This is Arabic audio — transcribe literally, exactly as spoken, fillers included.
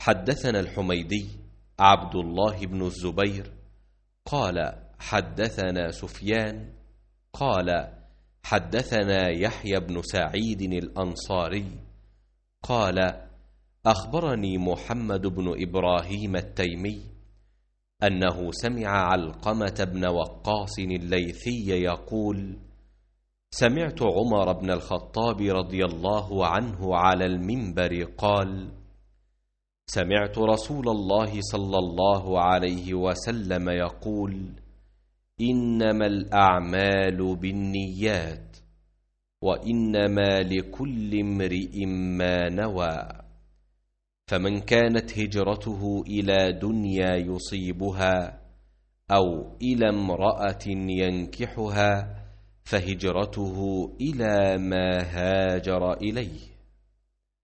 حدثنا الحميدي عبد الله بن الزبير قال حدثنا سفيان قال حدثنا يحيى بن سعيد الأنصاري قال أخبرني محمد بن إبراهيم التيمي أنه سمع علقمة بن وقاص الليثي يقول: سمعت عمر بن الخطاب رضي الله عنه على المنبر قال: سمعت رسول الله صلى الله عليه وسلم يقول: إنما الأعمال بالنيات وإنما لكل امرئ ما نوى، فمن كانت هجرته إلى دنيا يصيبها أو إلى امرأة ينكحها فهجرته إلى ما هاجر إليه.